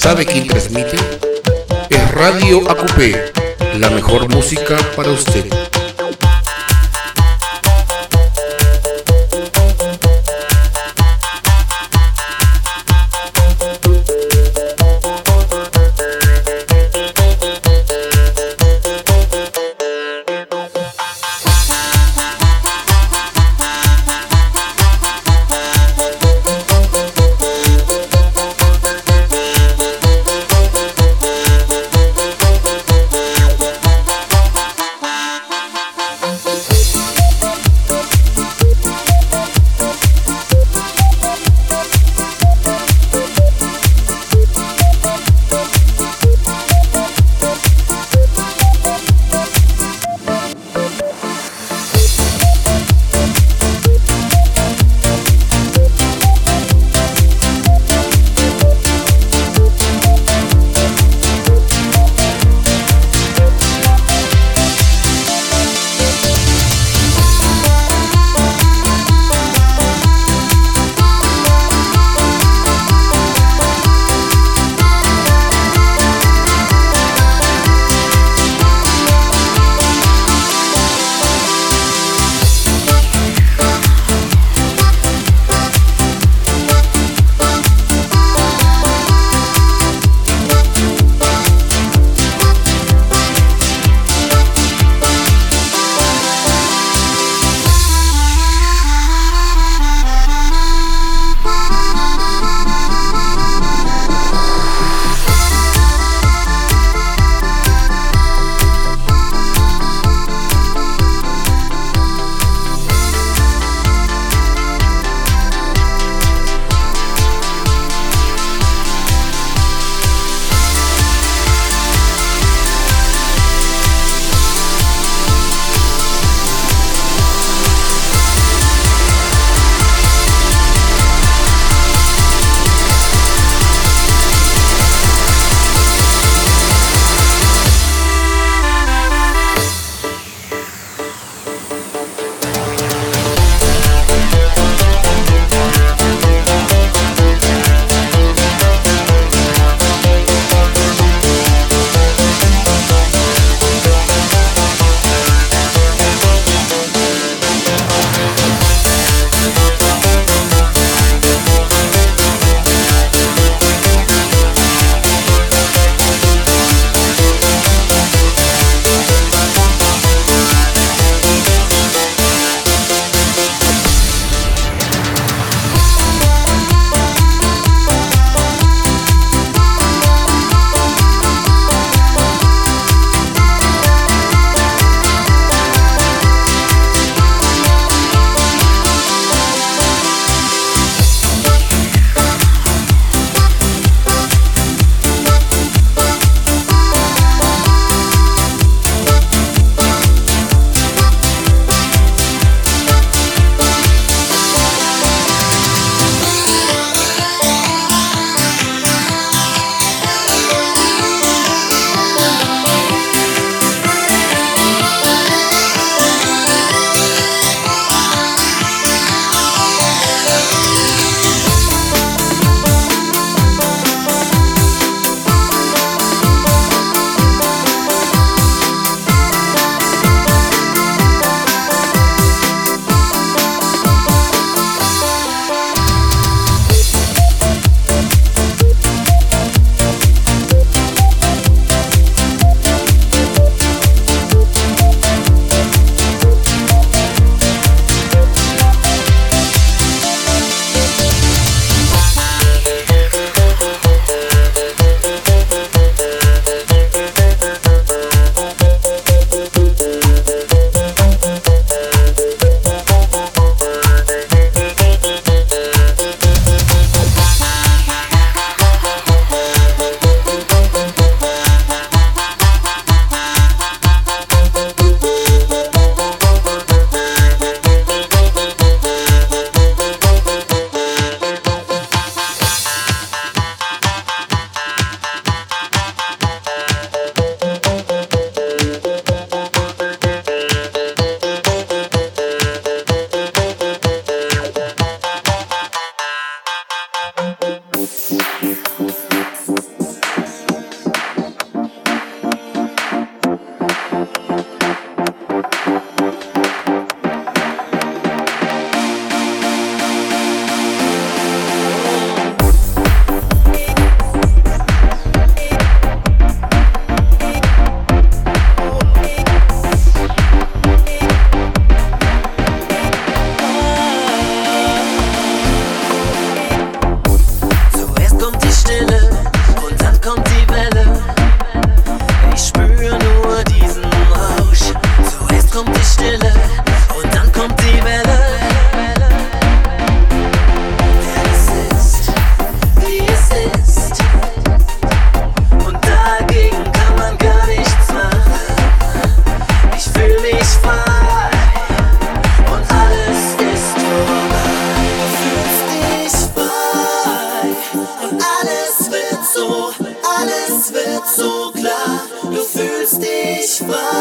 ¿Sabe quién transmite? Es Radio AQP, la mejor música para usted.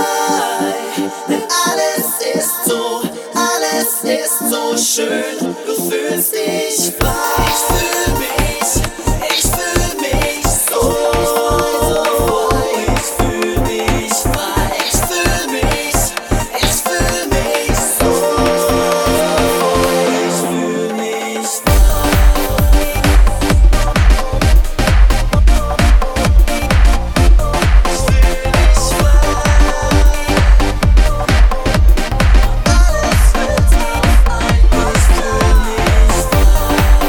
frei, denn alles ist so schön, du fühlst dich frei. Ich fühl mich so. Ich fühl mich frei. Ich fühl mich so. Ich fühl mich frei. Alles wird auf einmal. Ich fühl mich frei.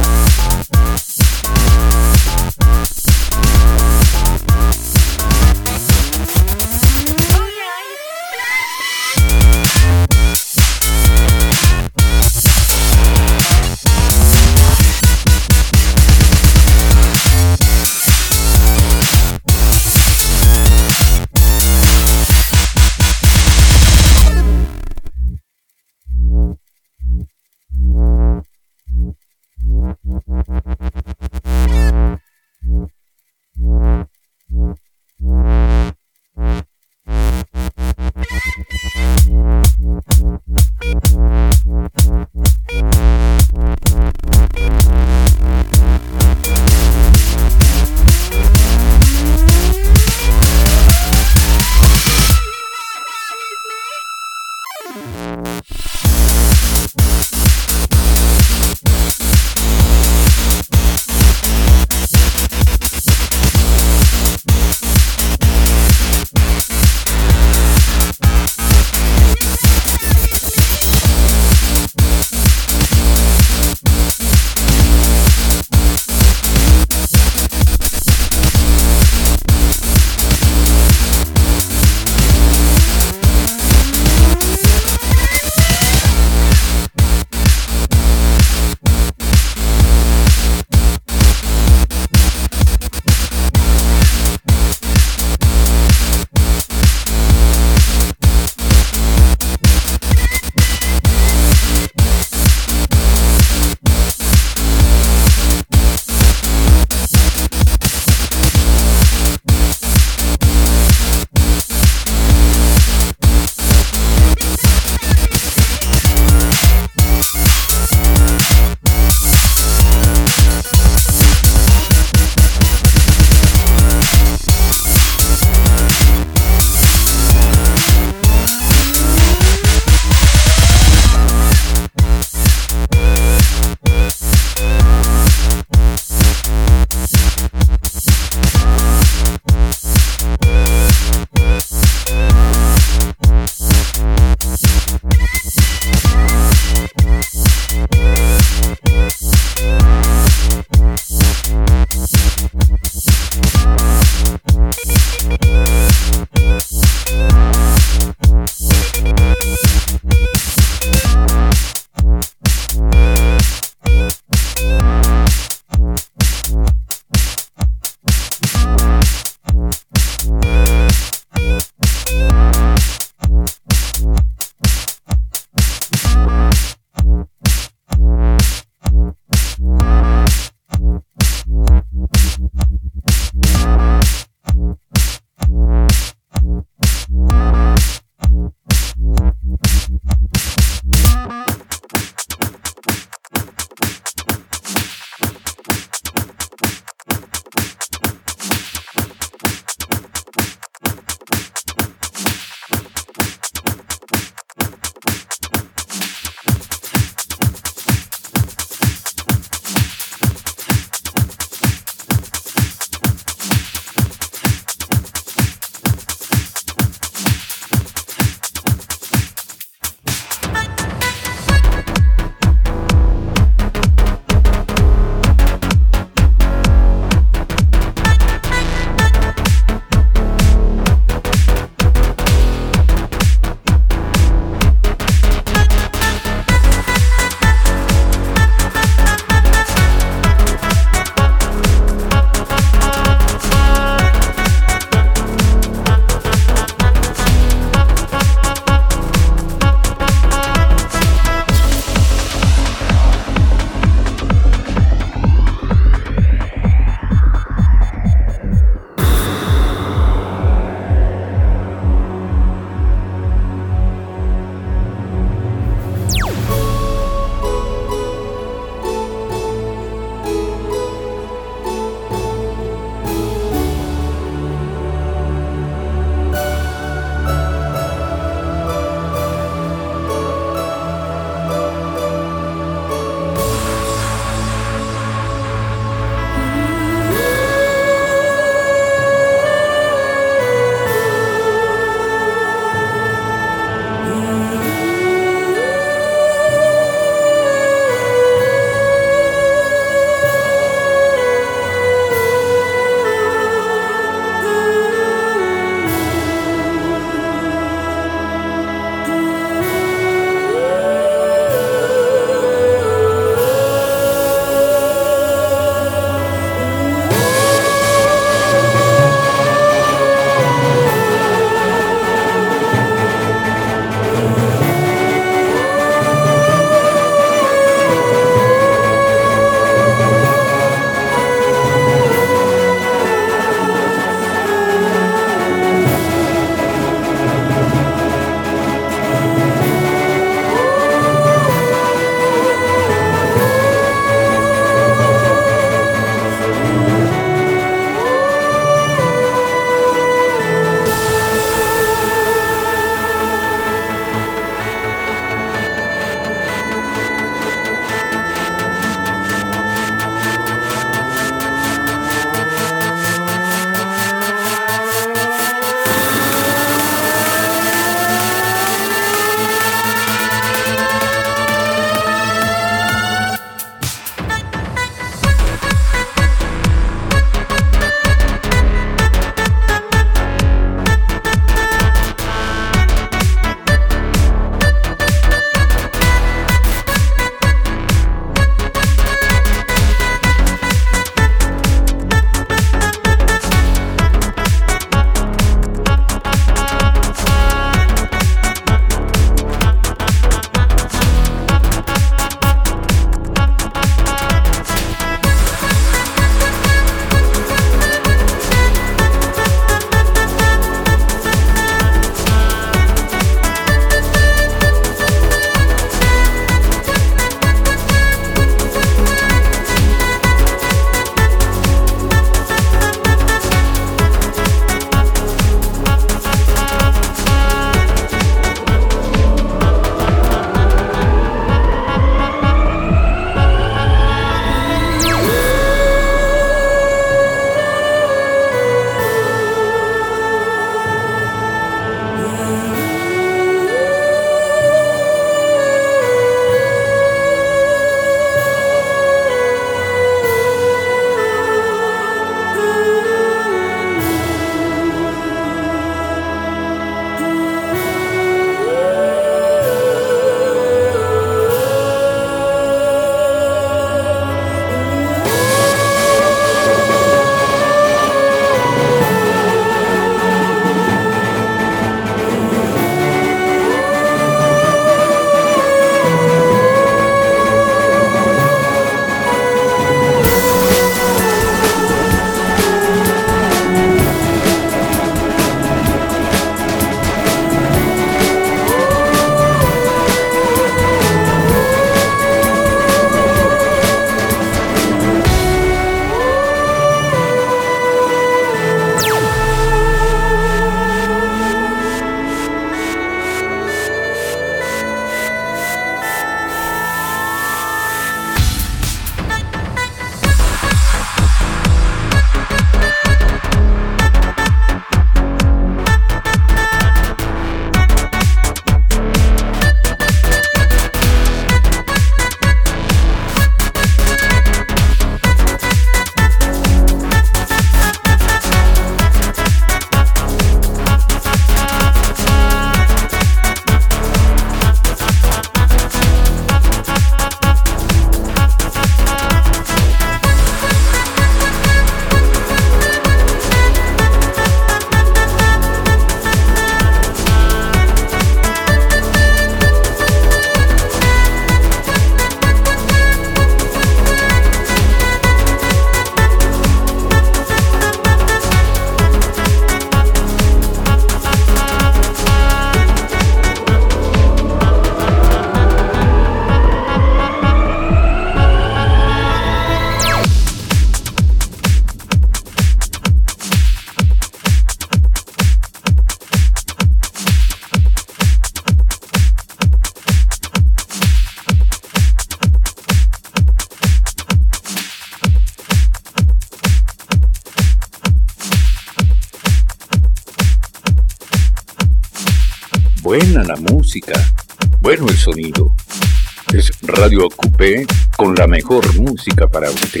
buena la música, bueno el sonido. Es Radio Coupé con la mejor música para usted.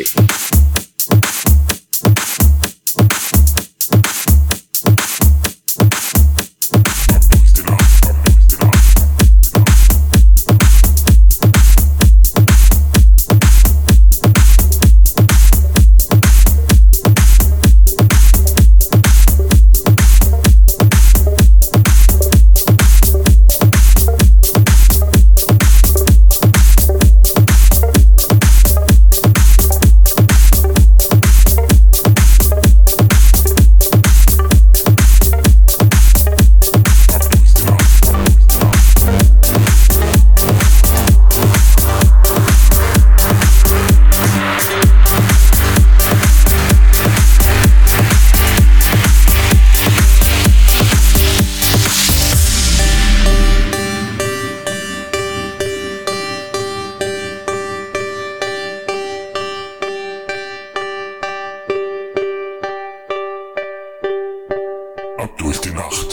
Durch die Nacht.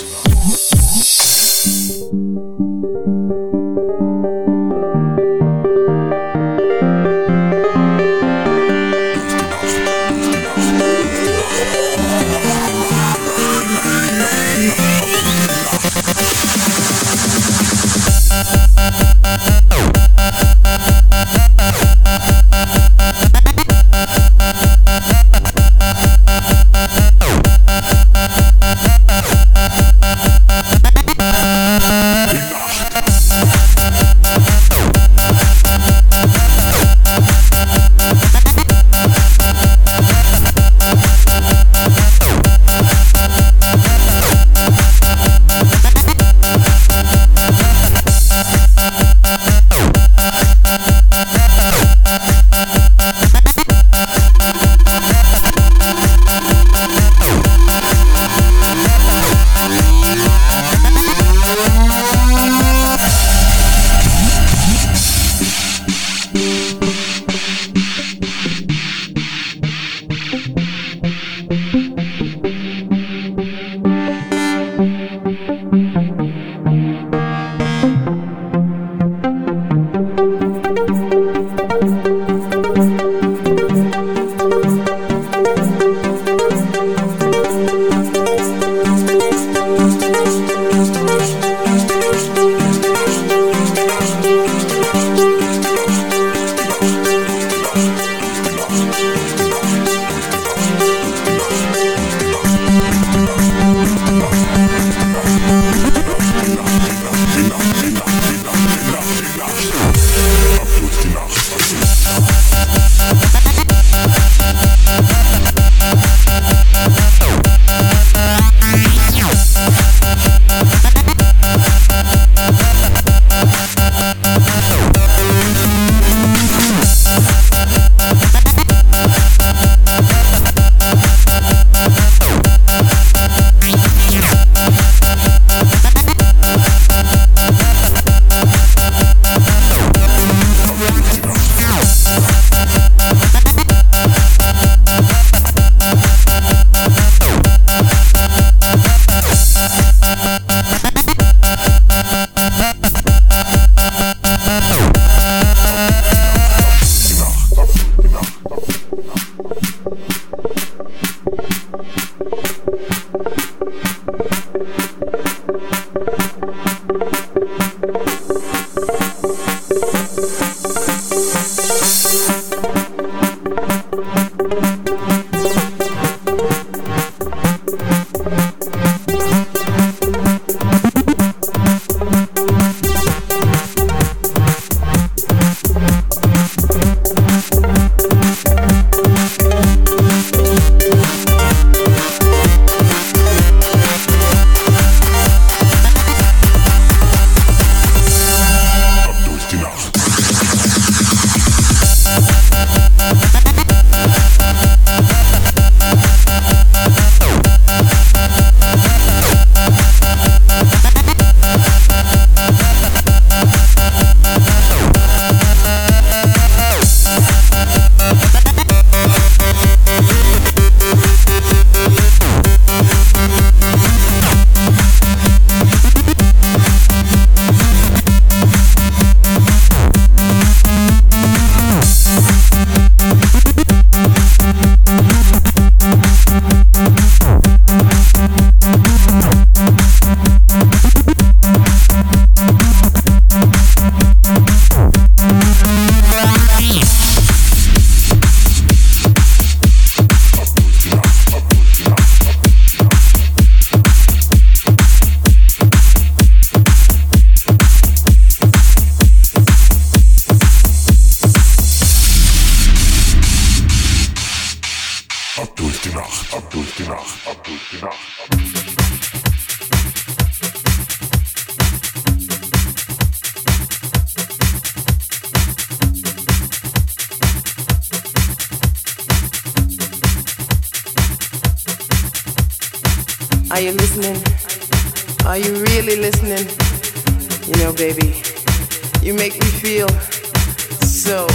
Are you listening? Are you really listening? You know, baby, you make me feel so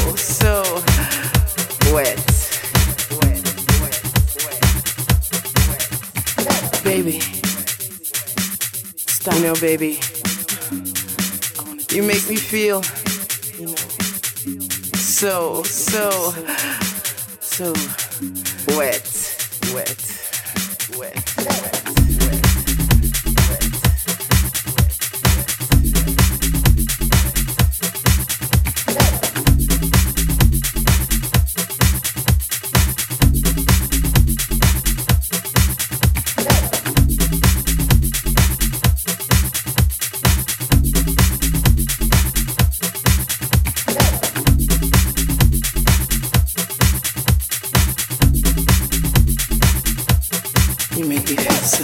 wet. Baby, stop. You know, baby, you make me feel so wet. You make me feel so.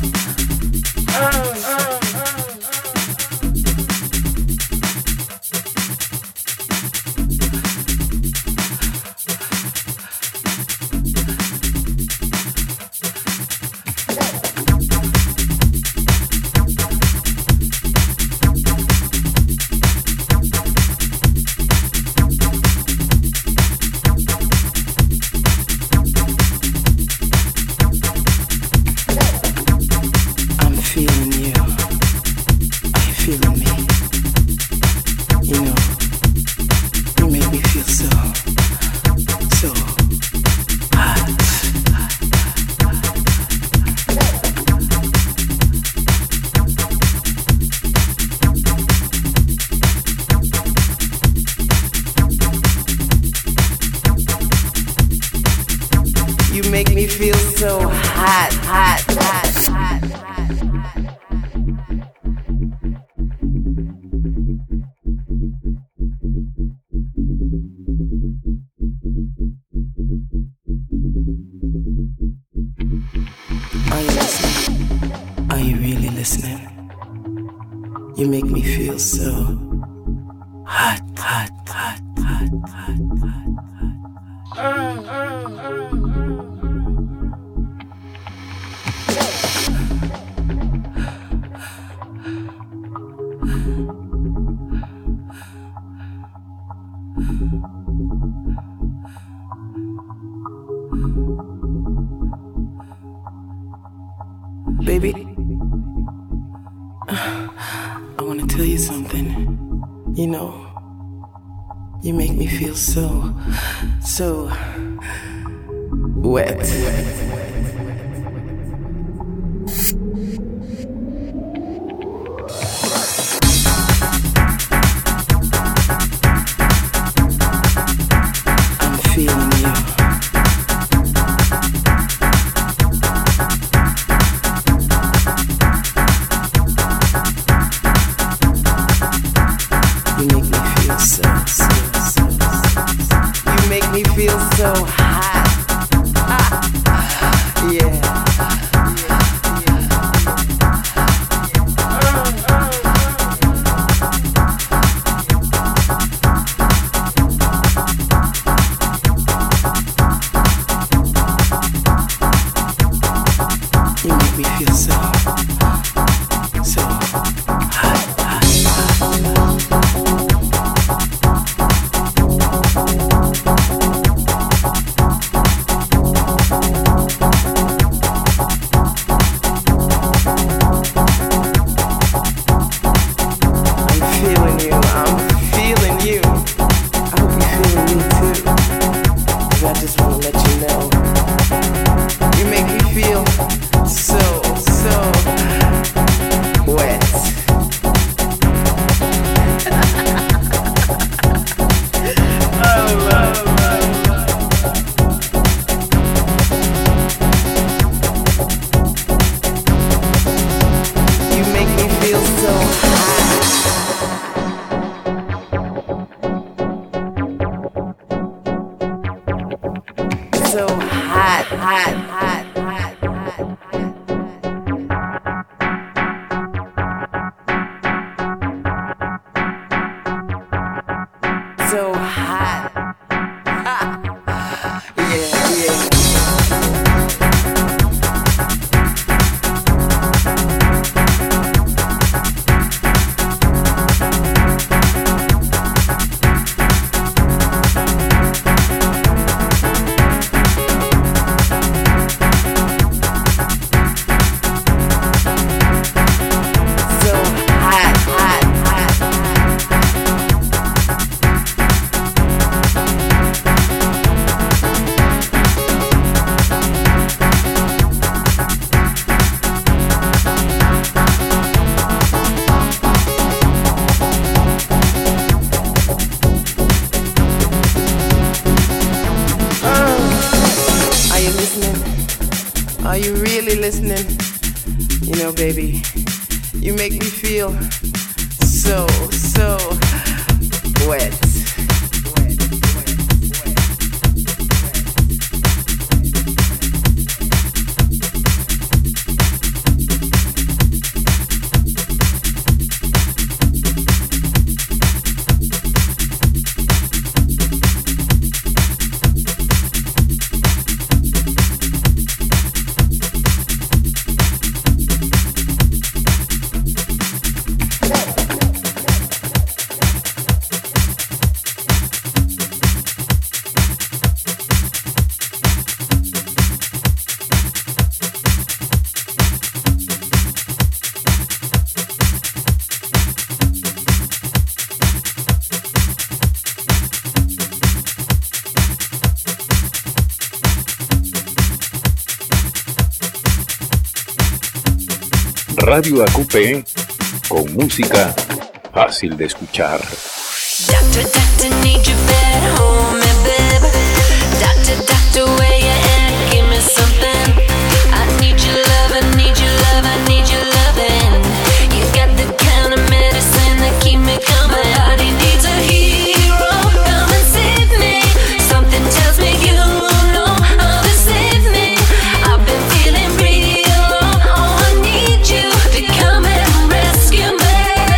Make me feel so hot. Are you listening? Are you really listening? You make me feel so hot. Baby, I want to tell you something. You know, you make me feel so wet. I'm feeling you. You make me feel so. You make me feel so hot. Yeah. You make me feel so hot. So hot. So hot. Yeah. Are you really listening? You know, baby, you make me feel so wet. Radio AQP con música fácil de escuchar. Doctor, doctor, need you better hold me, baby. Doctor, doctor, where you at? Give me something. I need your love, I need your love, I need your loving. You got the kind of medicine that keep me coming. My body needs a hero, come and save me. Something tells me you know how to save me. I've been feeling real, oh, I need you to come and rescue me.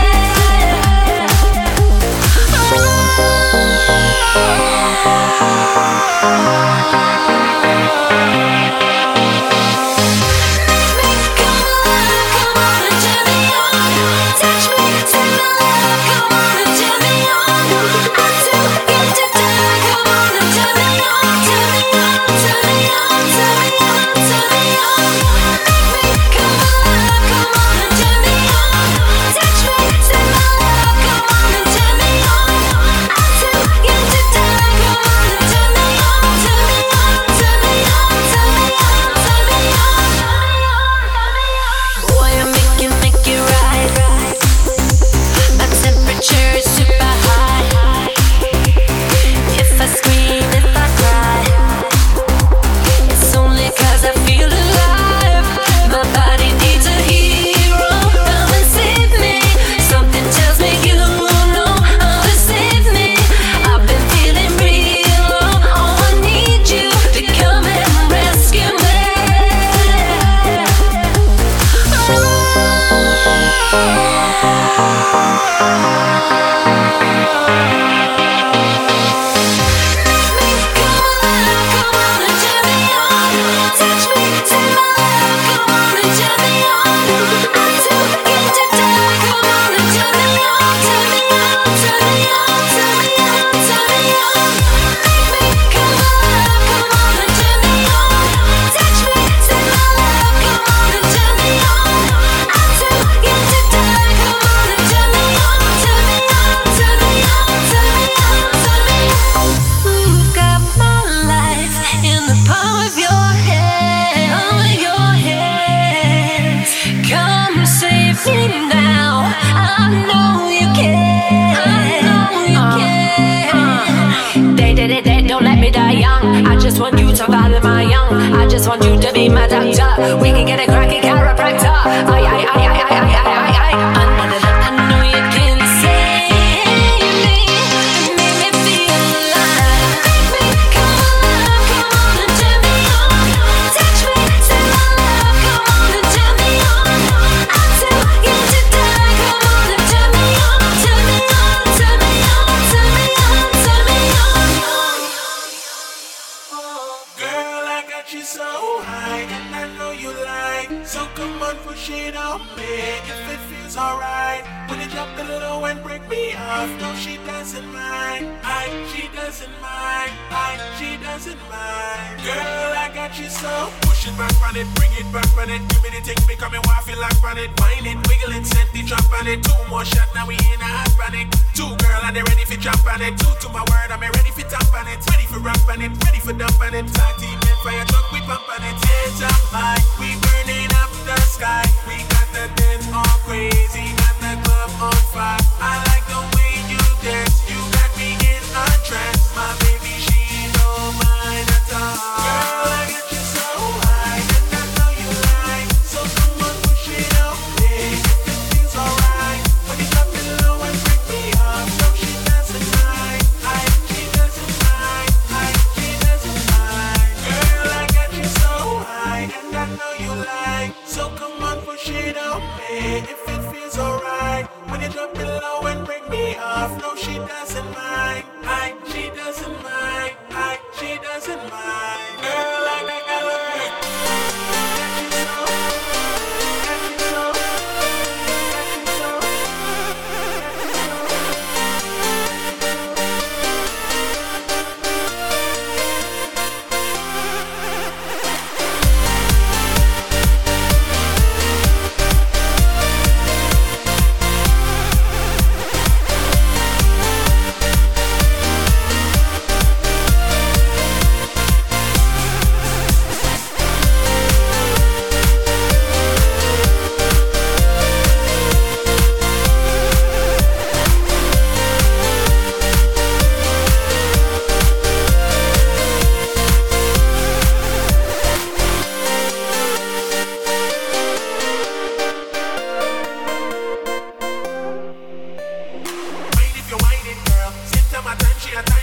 We can get a cracky chiropractor. I know you can save me, make me feel alive. Come on and turn me on. Touch me, say my love. Come on and turn me on. I'll tell you to die. Come on and turn me on, turn me on, turn me on, turn me on, turn me on. Girl, I got you so high, and I know you like. So come on, push it on me if it feels alright. When you drop it low and break me off, no, she doesn't mind. She doesn't mind. She doesn't mind. Girl, I got you so. Push it back on it, bring it back on it. Give me the thing, make me want feel like on it. Wine it, wiggle it, set the drop on it. 2 more shots, now we in a hot panic. 2 girl, and they ready for drop on it. 2 to my word, I'm ready for top on it. Ready for rap on it, ready for dump on it. Tag team and fire truck, we pump on it. Hands up high, we burning up the sky. We got the dance all crazy, got the club on fire. I like the way you dance, you got me in a trance. My baby, she don't mind at all. Girl, I get you so high, and I know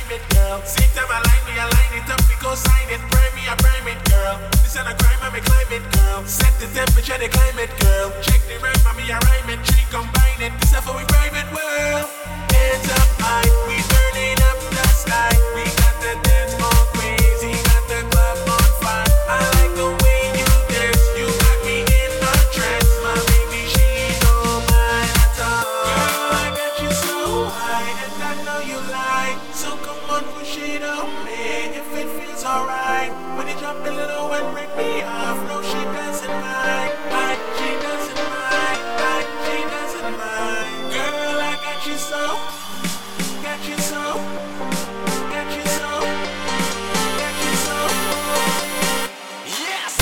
it, girl. Same time I line it up, we go sign it. I prime it, girl. This ain't a crime, I'm a climate, girl. Set the temperature, the climate, girl. Check the rhyme, mommy, I rhyme it. Tree combine it, this is for we private world. Hands up high, we turning up the sky. We got the dance more crazy, got the club on fire. I like the way you dance, you got me in a trance. My baby, she don't mind at all. Girl, I got you so high, and I know you like. So come on, push it on me, if it feels alright. When you drop a little and break me off, no, she doesn't mind. She doesn't mind. She doesn't mind. Girl, I got you so. Got you so. Got you so. Got you so. Yes!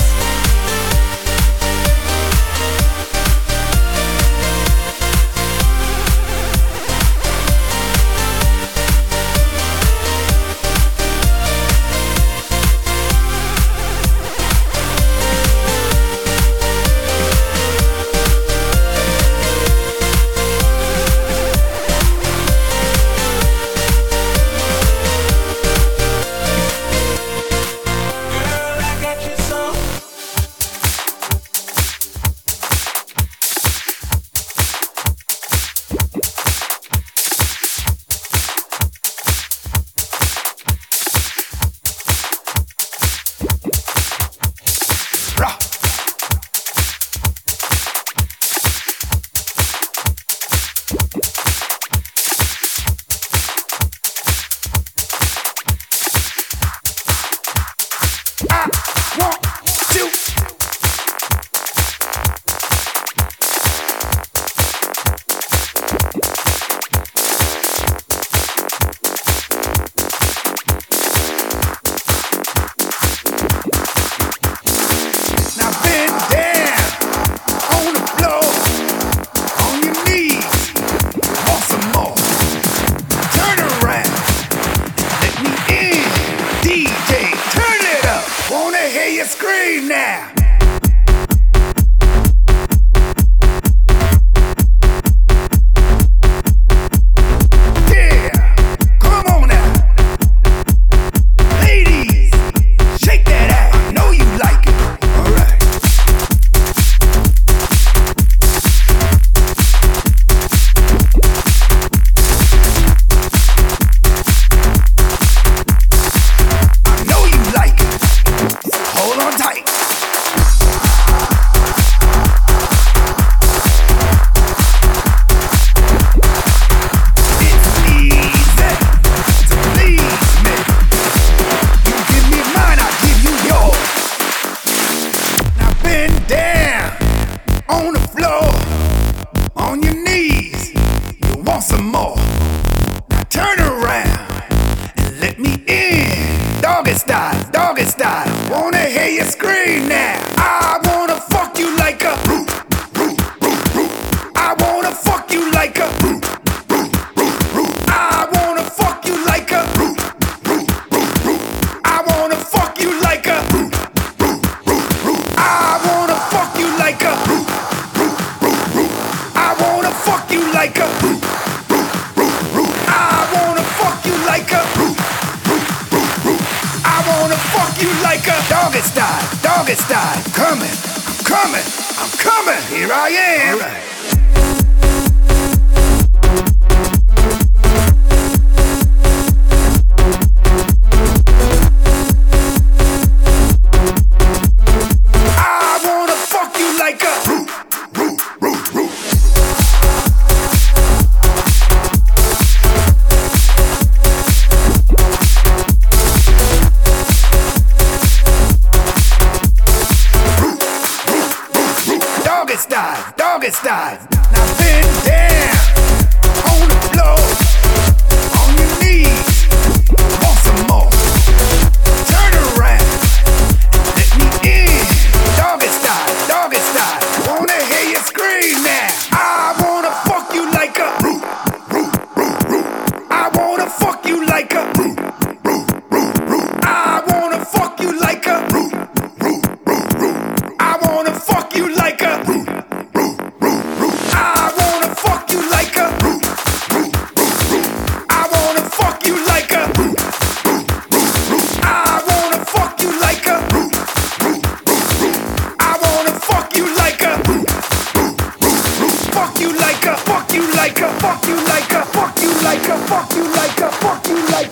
Doggy style.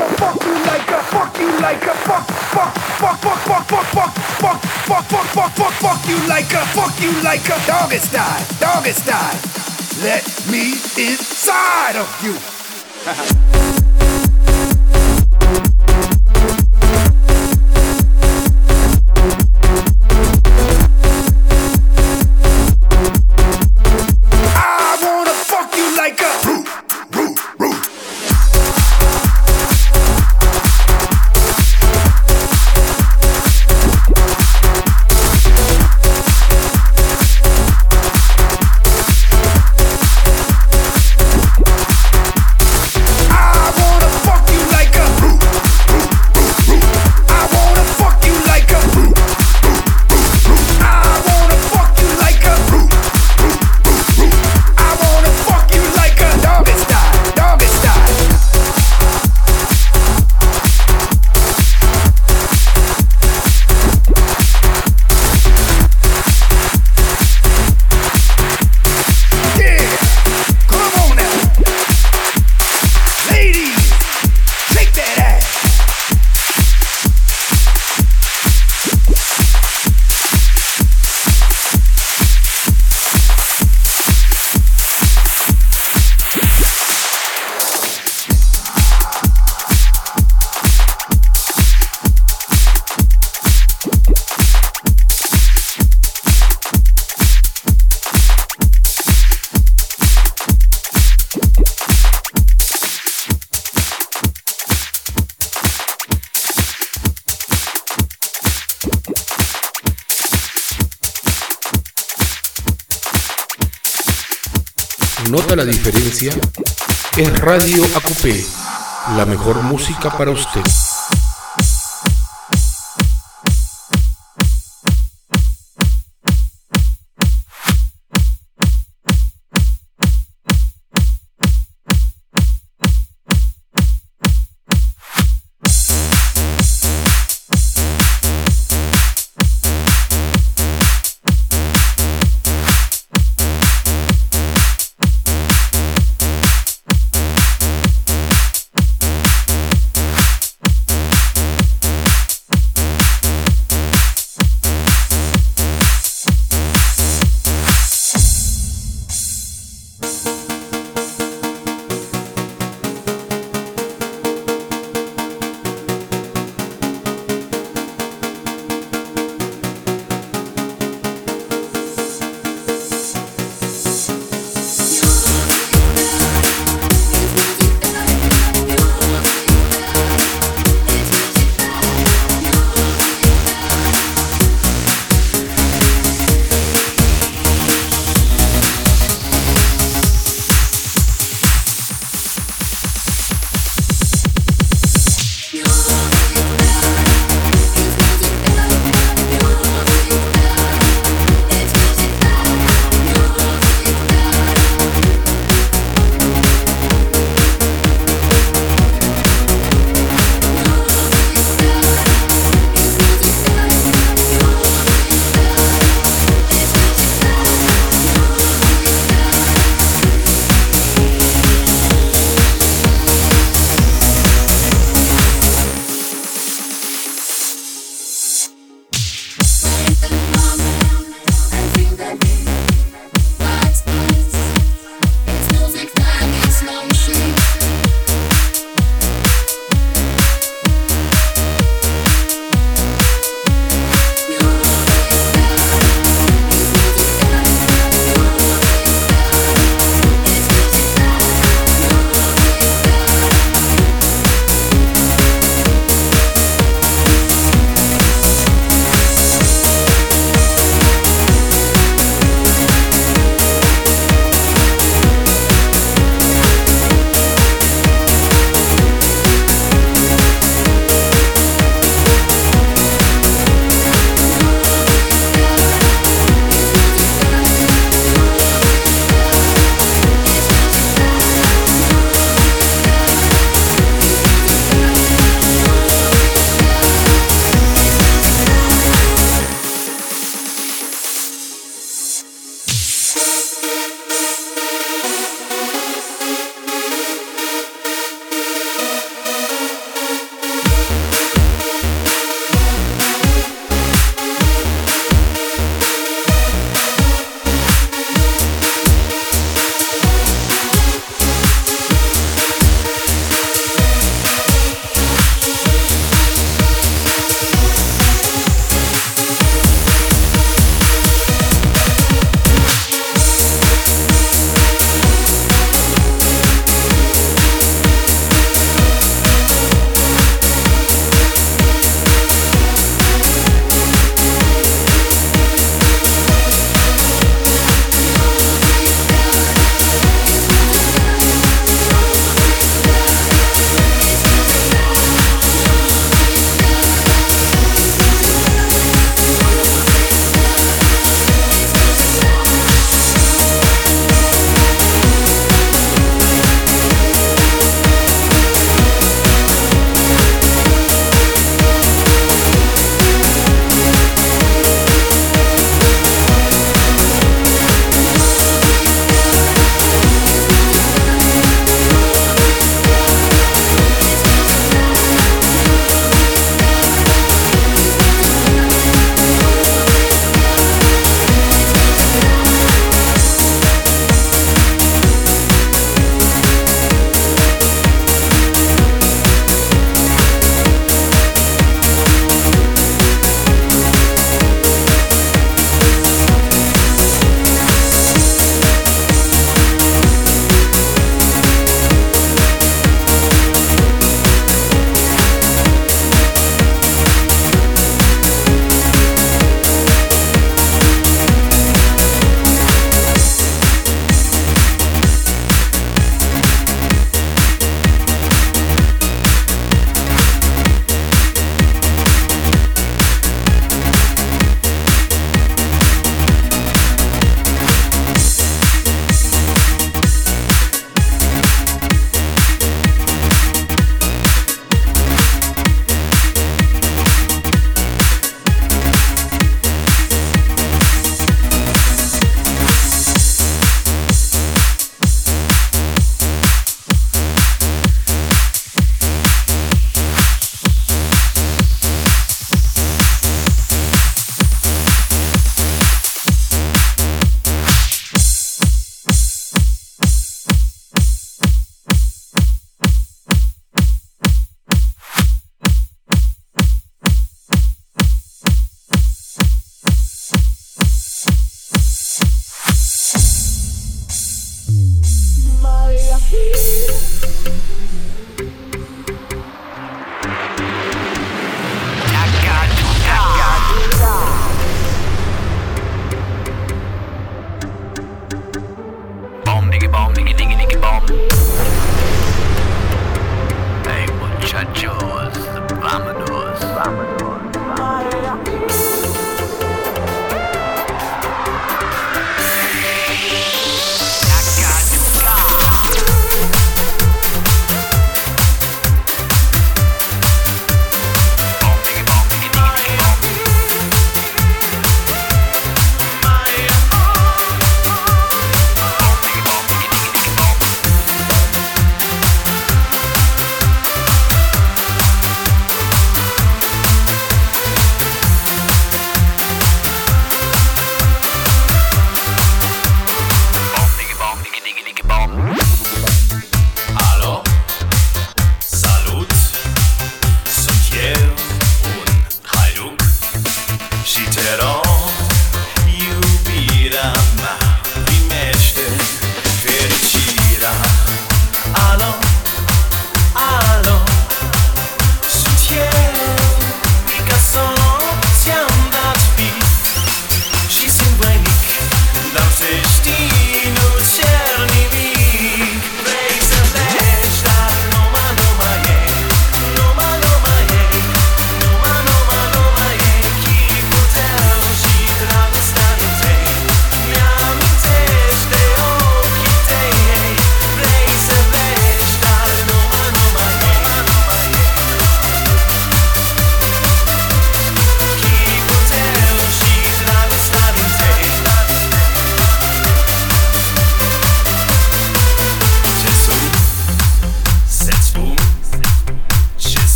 Doggy style. Let me inside of you. I wanna fuck you like a ¿Nota la diferencia? Es Radio AQP, la mejor música para usted.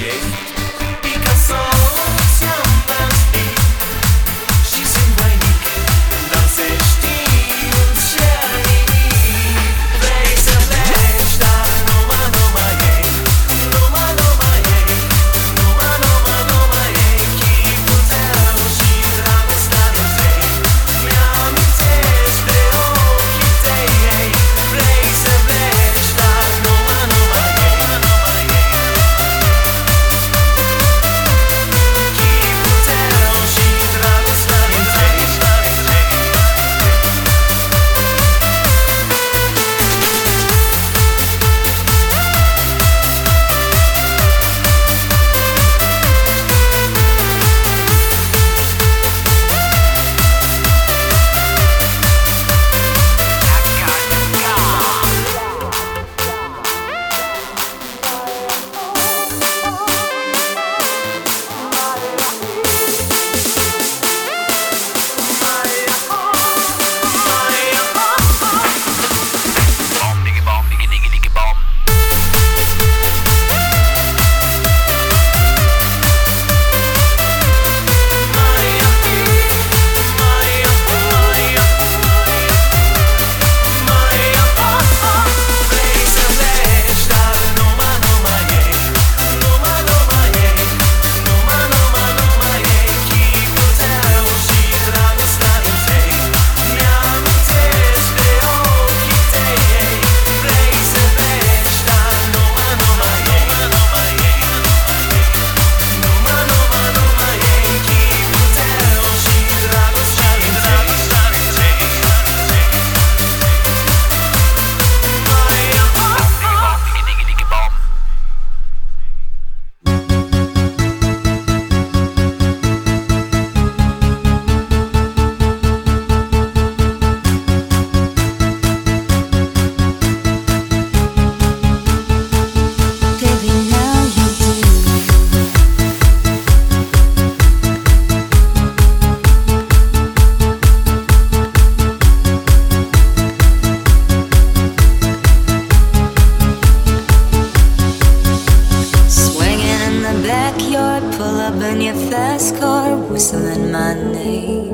whistling my name.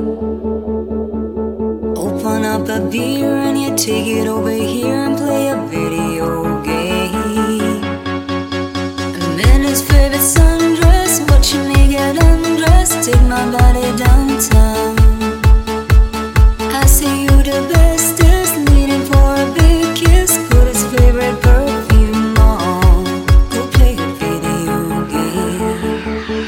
Open up a beer and you take it over here and play a video game. I'm in his favorite sundress, watching me get undressed, take my body downtown. I say you the bestest, leaning for a big kiss, put his favorite perfume on, go play a video game.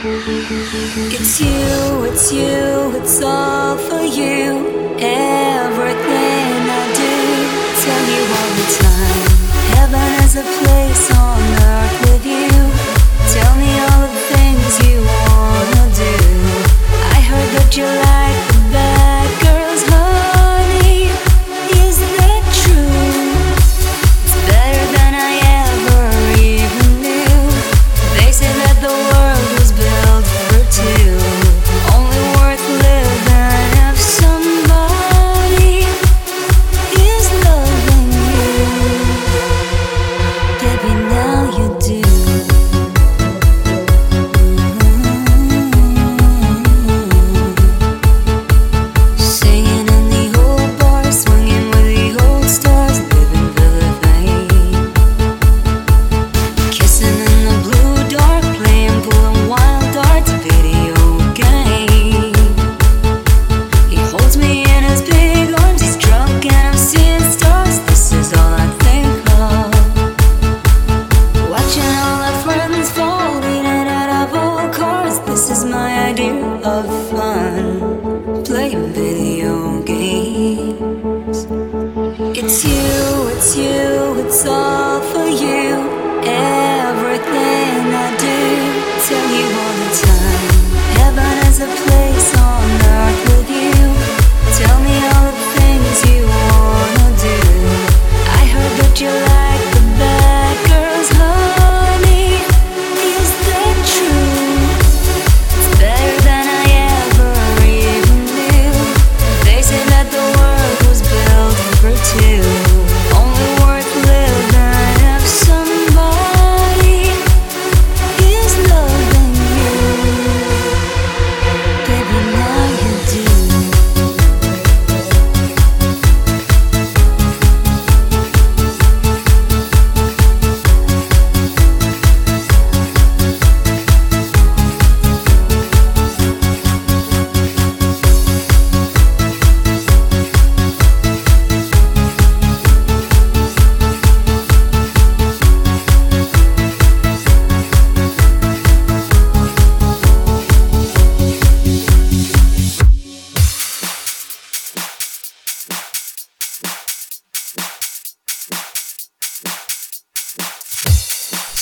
It's you, it's all for you. Everything I do, tell you all the time. Heaven is a place on earth with you. Tell me all the things you wanna do. I heard that you like the bad girls, honey. Is that true? It's better than I ever even knew. They say that the world was built for two, only worth living if some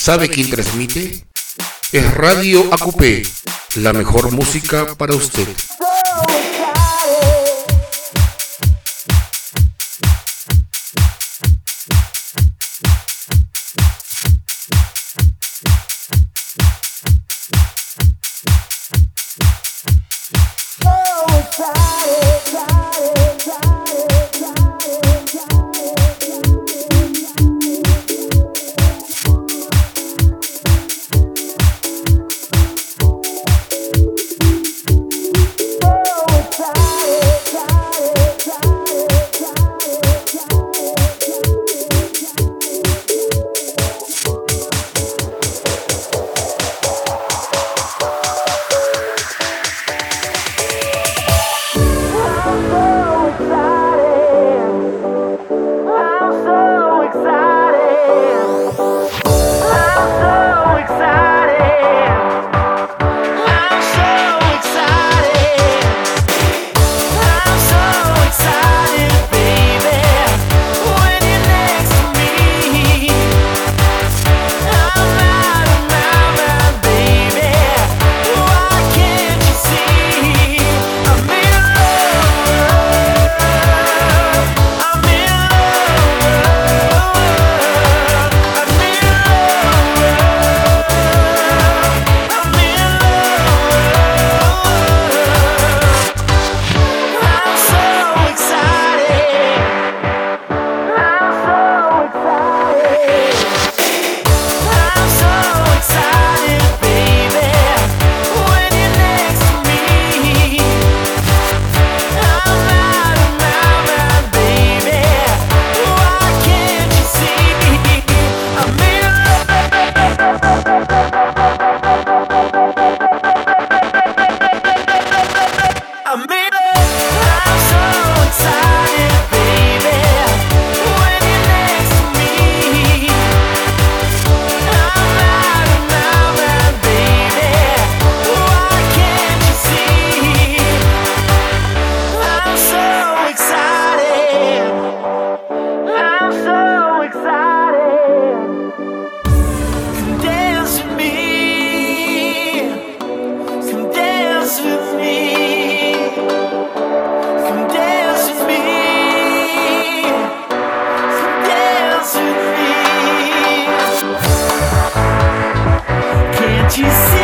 ¿Sabe quién transmite? Es Radio AQP, la mejor música para usted. You see